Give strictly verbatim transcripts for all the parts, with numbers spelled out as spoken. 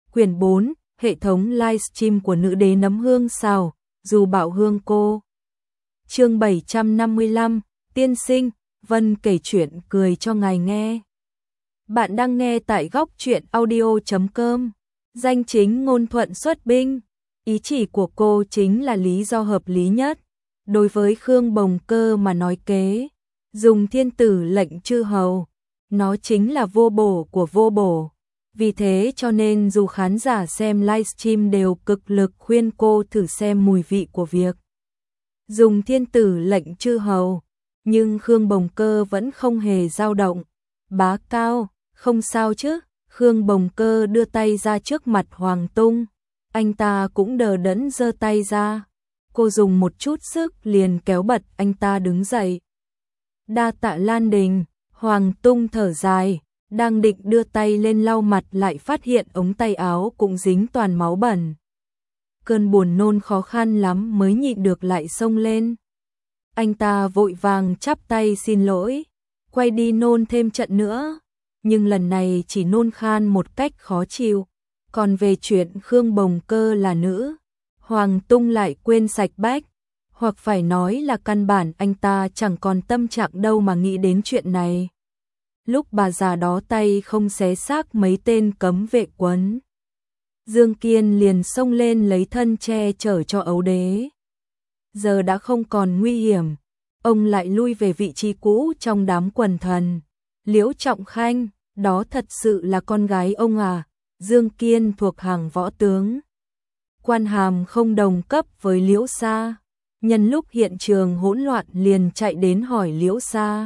Quyển bốn, hệ thống livestream của nữ đế nấm hương xào, dù bảo hương cô. Chương bảy trăm năm mươi lăm, tiên sinh, Vân kể chuyện cười cho ngài nghe. Bạn đang nghe tại góc truyện audio chấm com. Danh chính ngôn thuận xuất binh. Ý chỉ của cô chính là lý do hợp lý nhất. Đối với Khương Bồng Cơ mà nói kế, dùng thiên tử lệnh chư hầu, nó chính là vô bổ của vô bổ. Vì thế cho nên dù khán giả xem livestream đều cực lực khuyên cô thử xem mùi vị của việc dùng thiên tử lệnh chư hầu, nhưng Khương Bồng Cơ vẫn không hề dao động. Bá Cao, không sao chứ? Khương Bồng Cơ đưa tay ra trước mặt Hoàng Tung, anh ta cũng đờ đẫn giơ tay ra. Cô dùng một chút sức liền kéo bật anh ta đứng dậy. Đa tạ Lan Đình. Hoàng Tung thở dài, đang định đưa tay lên lau mặt lại phát hiện ống tay áo cũng dính toàn máu bẩn. Cơn buồn nôn khó khăn lắm mới nhịn được lại xông lên. Anh ta vội vàng chắp tay xin lỗi, quay đi nôn thêm trận nữa, nhưng lần này chỉ nôn khan một cách khó chịu. Còn về chuyện Khương Bồng Cơ là nữ, Hoàng Tung lại quên sạch bách, hoặc phải nói là căn bản anh ta chẳng còn tâm trạng đâu mà nghĩ đến chuyện này. Lúc bà già đó tay không xé xác mấy tên cấm vệ quấn, Dương Kiên liền xông lên lấy thân che chở cho ấu đế. Giờ đã không còn nguy hiểm, ông lại lui về vị trí cũ trong đám quần thần. Liễu Trọng Khanh, đó thật sự là con gái ông à? Dương Kiên thuộc hàng võ tướng, quan hàm không đồng cấp với Liễu Sa. Nhân lúc hiện trường hỗn loạn liền chạy đến hỏi Liễu Sa.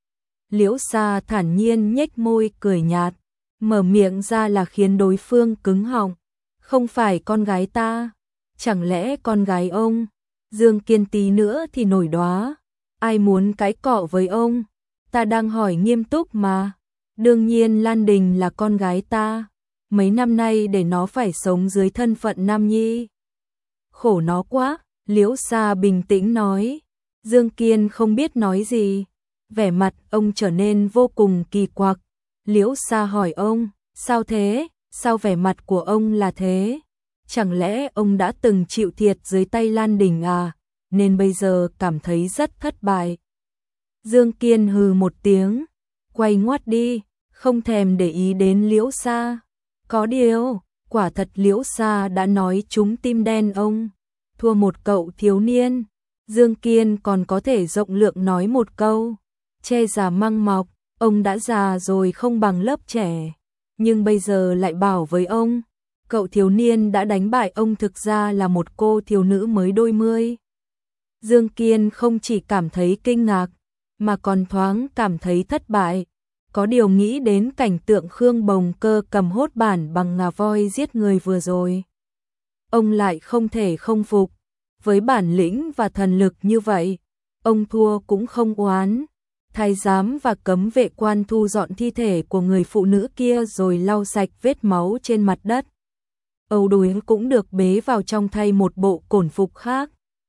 Liễu Sa thản nhiên nhếch môi cười nhạt, mở miệng ra là khiến đối phương cứng họng. Không phải con gái ta, chẳng lẽ con gái ông? Dương Kiên tí nữa thì nổi đoá. Ai muốn cãi cọ với ông? Ta đang hỏi nghiêm túc mà. Đương nhiên Lan Đình là con gái ta. Mấy năm nay để nó phải sống dưới thân phận nam nhi, khổ nó quá. Liễu Sa bình tĩnh nói. Dương Kiên không biết nói gì, vẻ mặt ông trở nên vô cùng kỳ quặc. Liễu Sa hỏi ông, sao thế? Sao vẻ mặt của ông là thế? Chẳng lẽ ông đã từng chịu thiệt dưới tay Lan Đình à, nên bây giờ cảm thấy rất thất bại? Dương Kiên hừ một tiếng, quay ngoắt đi, không thèm để ý đến Liễu Sa. Có điều, quả thật Liễu Sa đã nói trúng tim đen ông. Thua một cậu thiếu niên, Dương Kiên còn có thể rộng lượng nói một câu, che già măng mọc, ông đã già rồi không bằng lớp trẻ, nhưng bây giờ lại bảo với ông, cậu thiếu niên đã đánh bại ông thực ra là một cô thiếu nữ mới đôi mươi. Dương Kiên không chỉ cảm thấy kinh ngạc, mà còn thoáng cảm thấy thất bại, có điều nghĩ đến cảnh tượng Khương Bồng Cơ cầm hốt bản bằng ngà voi giết người vừa rồi. Ông lại không thể không phục, với bản lĩnh và thần lực như vậy, ông thua cũng không oán. Thái giám và cấm vệ quan thu dọn thi thể của người phụ nữ kia rồi lau sạch vết máu trên mặt đất. Âu Đùi cũng được bế vào trong thay một bộ cổn phục khác.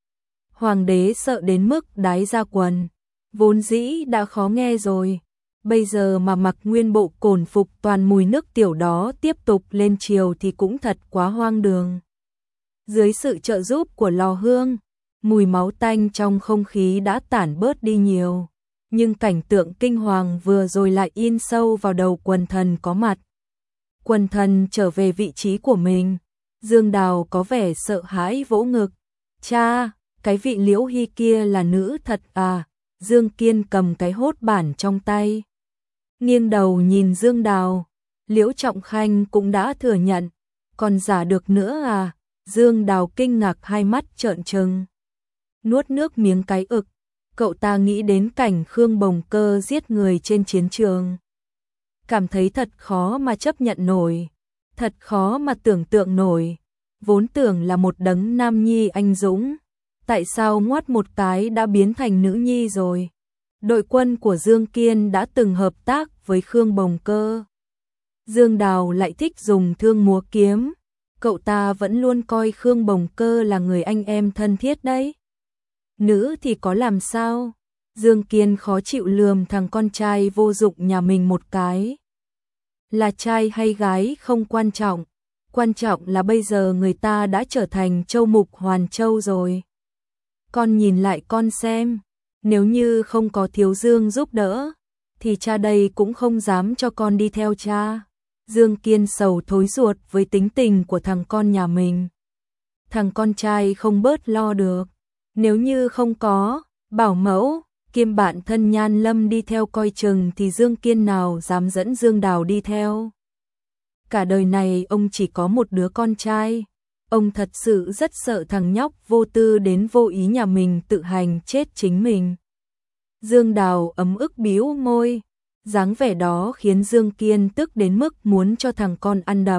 Hoàng đế sợ đến mức đái ra quần, vốn dĩ đã khó nghe rồi, bây giờ mà mặc nguyên bộ cổn phục toàn mùi nước tiểu đó tiếp tục lên triều thì cũng thật quá hoang đường. Dưới sự trợ giúp của lò hương, mùi máu tanh trong không khí đã tản bớt đi nhiều, nhưng cảnh tượng kinh hoàng vừa rồi lại in sâu vào đầu quần thần có mặt. Quần thần trở về vị trí của mình, Dương Đào có vẻ sợ hãi vỗ ngực. Cha, cái vị Liễu Hy kia là nữ thật à? Dương Kiên cầm cái hốt bản trong tay, nghiêng đầu nhìn Dương Đào. Liễu Trọng Khanh cũng đã thừa nhận, còn giả được nữa à? Dương Đào kinh ngạc hai mắt trợn trừng, nuốt nước miếng cái ực. Cậu ta nghĩ đến cảnh Khương Bồng Cơ giết người trên chiến trường, cảm thấy thật khó mà chấp nhận nổi, thật khó mà tưởng tượng nổi. Vốn tưởng là một đấng nam nhi anh dũng, tại sao ngoắt một cái đã biến thành nữ nhi rồi? Đội quân của Dương Kiên đã từng hợp tác với Khương Bồng Cơ. Dương Đào lại thích dùng thương múa kiếm, cậu ta vẫn luôn coi Khương Bồng Cơ là người anh em thân thiết đấy. Nữ thì có làm sao? Dương Kiên khó chịu lườm thằng con trai vô dụng nhà mình một cái. Là trai hay gái không quan trọng, Quan trọng là bây giờ người ta đã trở thành châu mục hoàn châu rồi. Con nhìn lại con xem, nếu như không có Thiếu Dương giúp đỡ, thì cha đây cũng không dám cho con đi theo cha. Dương Kiên sầu thối ruột với tính tình của thằng con nhà mình. Thằng con trai không bớt lo được. Nếu như không có bảo mẫu kiêm bạn thân Nhan Lâm đi theo coi chừng thì Dương Kiên nào dám dẫn Dương Đào đi theo. Cả đời này ông chỉ có một đứa con trai. Ông thật sự rất sợ thằng nhóc vô tư đến vô ý nhà mình tự hành chết chính mình. Dương Đào ấm ức bĩu môi. Dáng vẻ đó khiến Dương Kiên tức đến mức muốn cho thằng con ăn đập.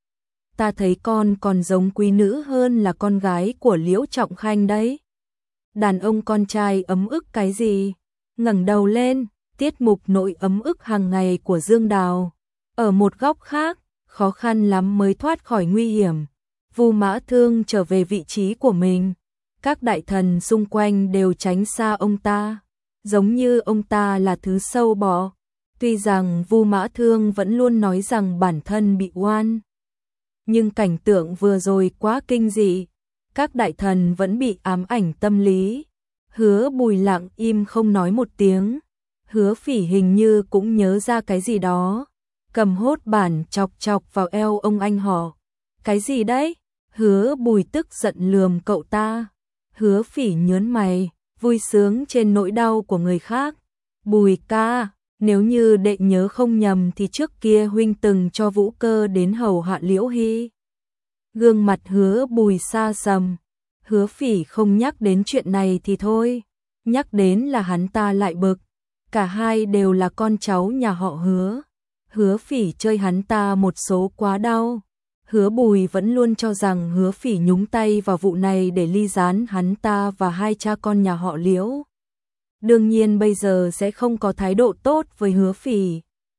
Ta thấy con còn giống quý nữ hơn là con gái của Liễu Trọng Khanh đấy. Đàn ông con trai ấm ức cái gì? Ngẩng đầu lên, tiết mục nỗi ấm ức hàng ngày của Dương Đào. Ở một góc khác, khó khăn lắm mới thoát khỏi nguy hiểm. Vu Mã Thương trở về vị trí của mình. Các đại thần xung quanh đều tránh xa ông ta, giống như ông ta là thứ sâu bọ. Tuy rằng Vu Mã Thương vẫn luôn nói rằng bản thân bị oan, nhưng cảnh tượng vừa rồi quá kinh dị, các đại thần vẫn bị ám ảnh tâm lý. Hứa Bùi lặng im không nói một tiếng. Hứa Phỉ hình như cũng nhớ ra cái gì đó, cầm hốt bản chọc chọc vào eo ông anh họ. Cái gì đấy? Hứa Bùi tức giận lườm cậu ta. Hứa Phỉ nhớn mày, vui sướng trên nỗi đau của người khác. Bùi ca, nếu như đệ nhớ không nhầm thì trước kia huynh từng cho Vũ Cơ đến hầu hạ Liễu Hy. Gương mặt Hứa Bùi xa sầm. Hứa Phỉ không nhắc đến chuyện này thì thôi, nhắc đến là hắn ta lại bực. Cả hai đều là con cháu nhà họ Hứa. Hứa Phỉ chơi hắn ta một số quá đau. Hứa Bùi vẫn luôn cho rằng Hứa Phỉ nhúng tay vào vụ này để ly gián hắn ta và hai cha con nhà họ Liễu. Đương nhiên bây giờ sẽ không có thái độ tốt với Hứa Phỉ.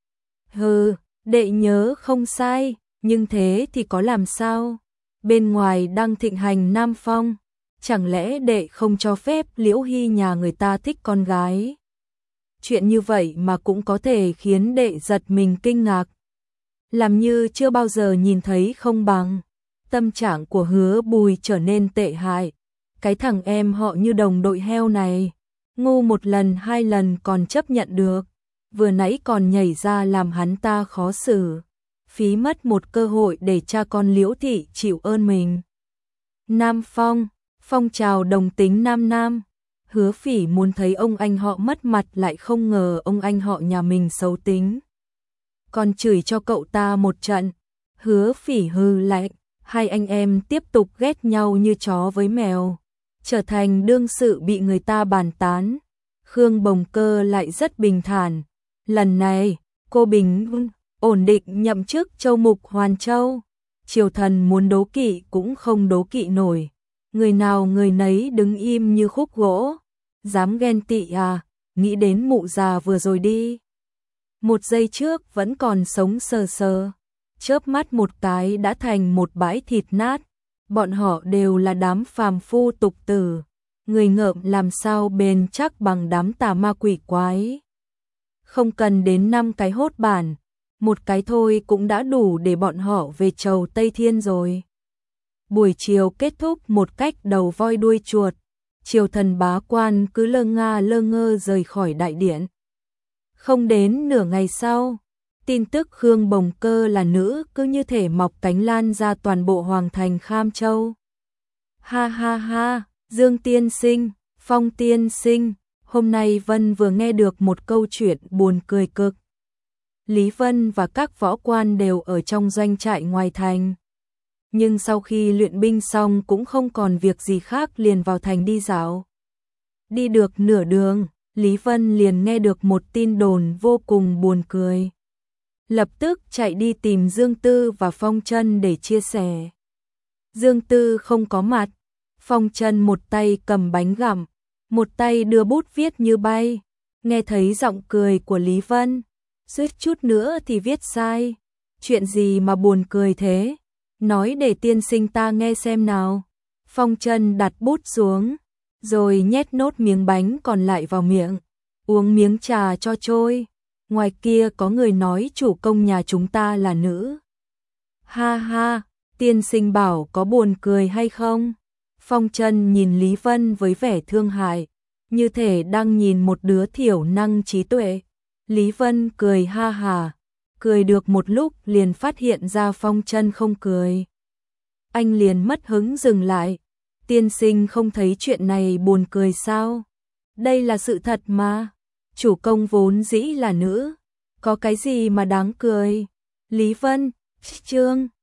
Hừ, đệ nhớ không sai, nhưng thế thì có làm sao? Bên ngoài đang thịnh hành Nam Phong, chẳng lẽ đệ không cho phép Liễu Hy nhà người ta thích con gái? Chuyện như vậy mà cũng có thể khiến đệ giật mình kinh ngạc. Làm như chưa bao giờ nhìn thấy không bằng. Tâm trạng của Hứa Bùi trở nên tệ hại. Cái thằng em họ như đồng đội heo này, ngu một lần hai lần còn chấp nhận được, vừa nãy còn nhảy ra làm hắn ta khó xử. Phí mất một cơ hội để cha con Liễu thị chịu ơn mình. Nam Phong, phong trào đồng tính nam nam. Hứa Phỉ muốn thấy ông anh họ mất mặt, lại không ngờ ông anh họ nhà mình xấu tính, còn chửi cho cậu ta một trận. Hứa Phỉ hừ lạnh, hai anh em tiếp tục ghét nhau như chó với mèo, trở thành đương sự bị người ta bàn tán. Khương Bồng Cơ lại rất bình thản. Lần này, cô bình ổn định nhậm chức châu mục Hoàn Châu. Triều thần muốn đố kỵ cũng không đố kỵ nổi. Người nào người nấy đứng im như khúc gỗ. Dám ghen tị à, nghĩ đến mụ già vừa rồi đi. Một giây trước vẫn còn sống sờ sờ, chớp mắt một cái đã thành một bãi thịt nát. Bọn họ đều là đám phàm phu tục tử, người ngợm làm sao bền chắc bằng đám tà ma quỷ quái. Không cần đến năm cái hốt bản, một cái thôi cũng đã đủ để bọn họ về chầu Tây Thiên rồi. Buổi chiều kết thúc một cách đầu voi đuôi chuột. Triều thần bá quan cứ lơ nga lơ ngơ rời khỏi đại điện. Không đến nửa ngày sau, tin tức Khương Bồng Cơ là nữ cứ như thể mọc cánh lan ra toàn bộ hoàng thành Kham Châu. Ha ha ha, Dương tiên sinh, Phong tiên sinh, hôm nay Vân vừa nghe được một câu chuyện buồn cười cực. Lý Vân và các võ quan đều ở trong doanh trại ngoài thành. Nhưng sau khi luyện binh xong cũng không còn việc gì khác, liền vào thành đi dạo. Đi được nửa đường, Lý Vân liền nghe được một tin đồn vô cùng buồn cười. Lập tức chạy đi tìm Dương Tư và Phong Chân để chia sẻ. Dương Tư không có mặt, Phong Chân một tay cầm bánh gặm, một tay đưa bút viết như bay. Nghe thấy giọng cười của Lý Vân, suýt chút nữa thì viết sai. Chuyện gì mà buồn cười thế? Nói để tiên sinh ta nghe xem nào. Phong Chân đặt bút xuống, rồi nhét nốt miếng bánh còn lại vào miệng, uống miếng trà cho trôi. Ngoài kia có người nói chủ công nhà chúng ta là nữ. Ha ha, Tiên sinh bảo có buồn cười hay không? Phong Trân nhìn Lý Vân với vẻ thương hại, như thể đang nhìn một đứa thiểu năng trí tuệ. Lý Vân cười ha hà, cười được một lúc liền phát hiện ra Phong Trân không cười. Anh liền mất hứng dừng lại. Tiên sinh không thấy chuyện này buồn cười sao? Đây là sự thật mà. Chủ công vốn dĩ là nữ, có cái gì mà đáng cười? Lý Vân, chương